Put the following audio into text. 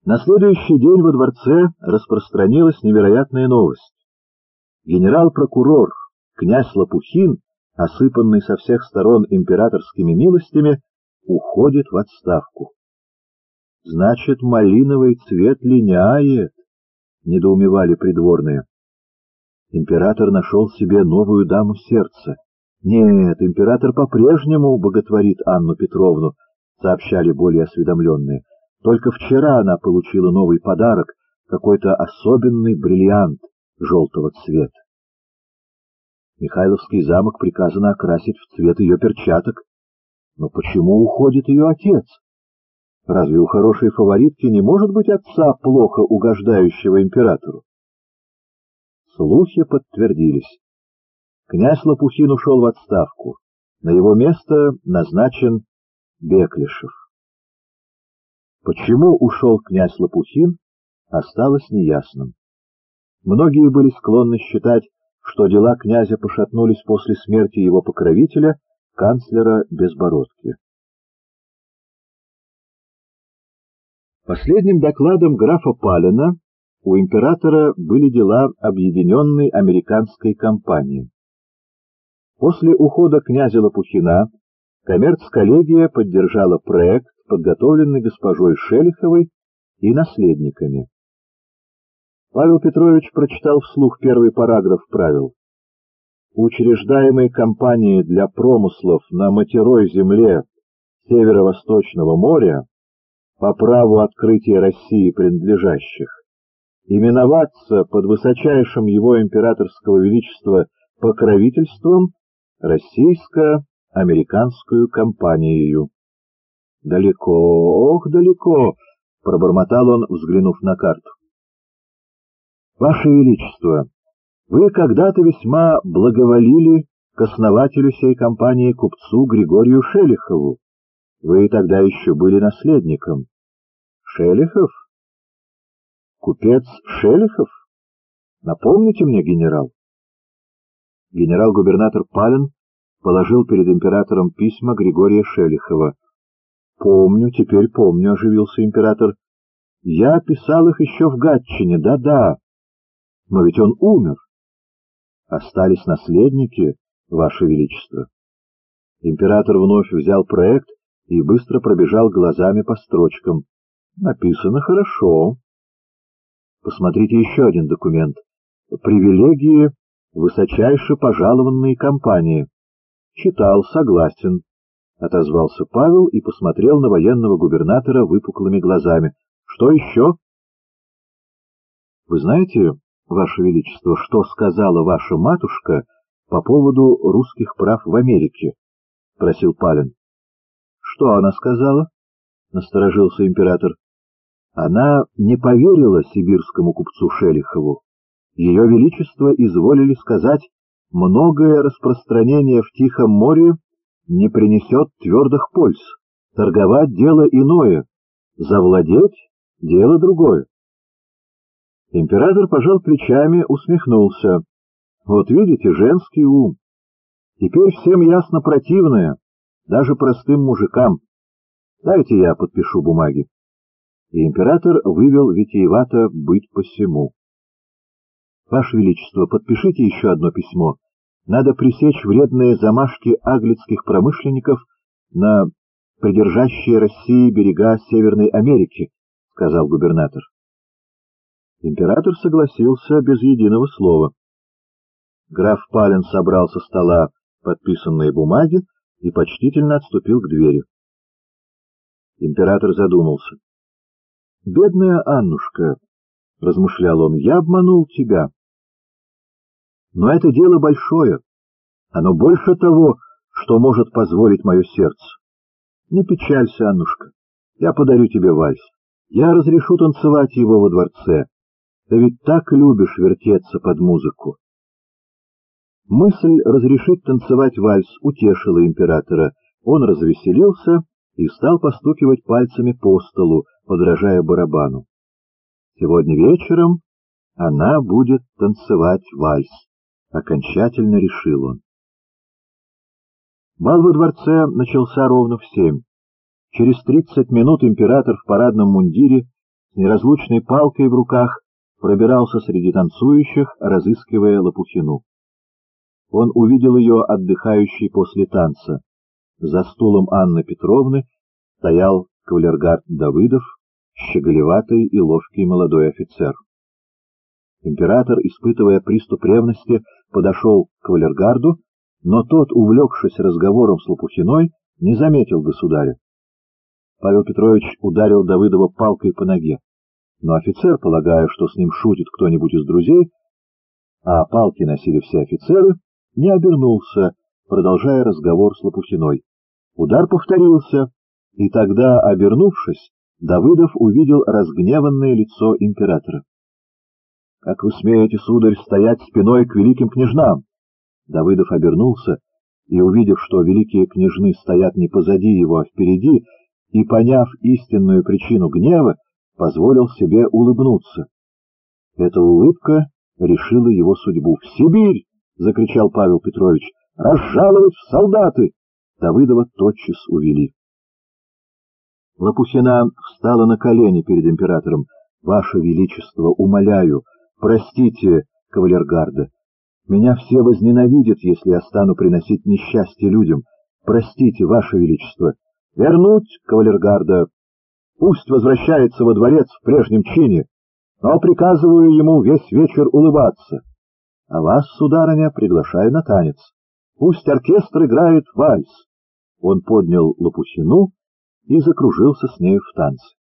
На следующий день во дворце распространилась невероятная новость. Генерал-прокурор, князь Лопухин, осыпанный со всех сторон императорскими милостями, уходит в отставку. «Значит, малиновый цвет линяет», — недоумевали придворные. Император нашел себе новую даму сердца. «Нет, император по-прежнему боготворит Анну Петровну», — сообщали более осведомленные. «Только вчера она получила новый подарок, какой-то особенный бриллиант желтого цвета. Михайловский замок приказано окрасить в цвет ее перчаток. Но почему уходит ее отец? Разве у хорошей фаворитки не может быть отца, плохо угождающего императору?» Слухи подтвердились. Князь Лопухин ушел в отставку. На его место назначен Беклишев. Почему ушел князь Лопухин, осталось неясным. Многие были склонны считать, что дела князя пошатнулись после смерти его покровителя, канцлера Безбородки. Последним докладом графа Палена у императора были дела объединенной американской компании. После ухода князя Лопухина коммерц-коллегия поддержала проект, подготовленный госпожой Шелиховой и наследниками. Павел Петрович прочитал вслух первый параграф правил. Учреждаемой компанией для промыслов на матерой земле Северо-Восточного моря по праву открытия России принадлежащих именоваться под высочайшим его императорского величества покровительством российско-американскую компанию. «Далеко, ох, далеко!» — пробормотал он, взглянув на карту. «Ваше Величество, вы когда-то весьма благоволили к основателю сей компании купцу Григорию Шелихову. Вы тогда еще были наследником». «Шелихов? Купец Шелихов? Напомните мне, генерал». Генерал-губернатор Пален положил перед императором письма Григория Шелихова. «Помню, теперь помню», — оживился император. «Я писал их еще в Гатчине, да-да. Но ведь он умер. Остались наследники, Ваше Величество». Император вновь взял проект и быстро пробежал глазами по строчкам. «Написано хорошо. Посмотрите еще один документ. Привилегии высочайше пожалованной компании». «Читал, согласен», — отозвался Павел и посмотрел на военного губернатора выпуклыми глазами. «Что еще?» «Вы знаете, Ваше Величество, что сказала ваша матушка по поводу русских прав в Америке?» — спросил Пален. «Что она сказала?» — насторожился император. «Она не поверила сибирскому купцу Шелихову. Ее Величество изволили сказать, многое распространение в Тихом море не принесет твердых польз. Торговать — дело иное, завладеть — дело другое». Император пожал плечами, усмехнулся. «Вот видите, женский ум. Теперь всем ясно противное, даже простым мужикам. Дайте я подпишу бумаги». И император вывел витиевато «быть посему». «Ваше Величество, подпишите еще одно письмо. Надо пресечь вредные замашки аглицких промышленников на придержащие России берега Северной Америки», — сказал губернатор. Император согласился без единого слова. Граф Пален собрал со стола подписанные бумаги и почтительно отступил к двери. Император задумался. «Бедная Аннушка», — размышлял он, — «я обманул тебя. Но это дело большое, оно больше того, что может позволить мое сердце. Не печалься, Аннушка, я подарю тебе вальс, я разрешу танцевать его во дворце. Ты ведь так любишь вертеться под музыку». Мысль разрешить танцевать вальс утешила императора. Он развеселился и стал постукивать пальцами по столу, подражая барабану. Сегодня вечером она будет танцевать вальс, окончательно решил он. Бал во дворце начался ровно в 7. Через 30 минут император в парадном мундире с неразлучной палкой в руках пробирался среди танцующих, разыскивая Лопухину. Он увидел ее отдыхающей после танца. За стулом Анны Петровны стоял кавалергард Давыдов, щеголеватый и ловкий молодой офицер. Император, испытывая приступ ревности, подошел к кавалергарду, но тот, увлекшись разговором с Лопухиной, не заметил государя. Павел Петрович ударил Давыдова палкой по ноге, но офицер, полагая, что с ним шутит кто-нибудь из друзей, а палки носили все офицеры, не обернулся, продолжая разговор с Лопухиной. Удар повторился, и тогда, обернувшись, Давыдов увидел разгневанное лицо императора. — Как вы смеете, сударь, стоять спиной к великим княжнам? Давыдов обернулся и, увидев, что великие княжны стоят не позади его, а впереди, и, поняв истинную причину гнева, позволил себе улыбнуться. Эта улыбка решила его судьбу. — В Сибирь! — закричал Павел Петрович. — Разжаловать в солдаты! Давыдова тотчас увели. Лопухина встала на колени перед императором. — Ваше Величество, умоляю, простите кавалергарда. Меня все возненавидят, если я стану приносить несчастье людям. Простите, Ваше Величество. Вернуть кавалергарда. Пусть возвращается во дворец в прежнем чине, но приказываю ему весь вечер улыбаться. А вас, сударыня, приглашаю на танец. Пусть оркестр играет вальс. Он поднял Лопухину и закружился с нею в танце.